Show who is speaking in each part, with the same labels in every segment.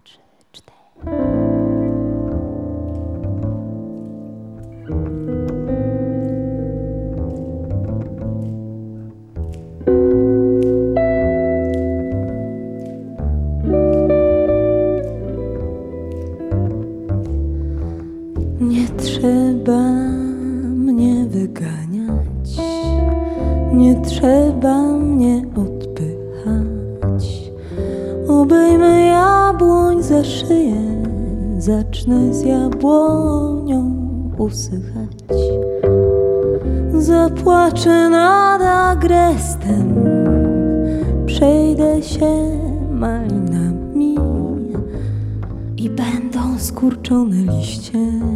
Speaker 1: 3, 4. Nie trzeba mnie wyganiać, nie trzeba mnie odpychać. Obejmę jabłoń za szyję, zacznę z jabłonią usychać. Zapłaczę nad agrestem, przejdę się malinami i będą skurczone liście,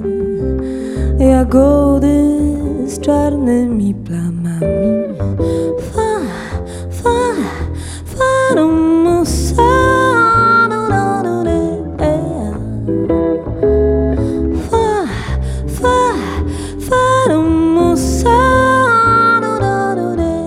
Speaker 1: jagody z czarnymi plamami. Fa, fa, fa, musa, no, no, no, ne, fa, fa, fa, musa, no, no, no, ne.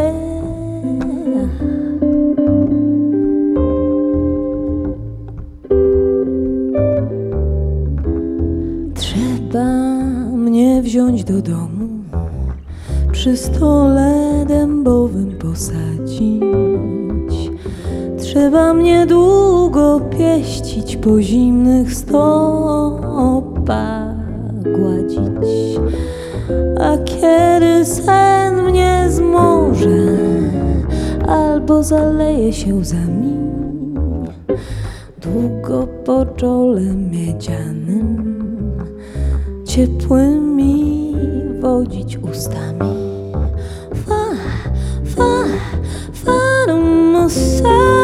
Speaker 1: Trzeba mnie wziąć do domu, przy stole dębowym posadzić. Trzeba mnie długo pieścić, po zimnych stopach gładzić. A kiedy sen mnie zmoże albo zaleje się łzami, długo po czole miedzianym ciepłymi wodzić ustami. Fa, fa, fa, musa.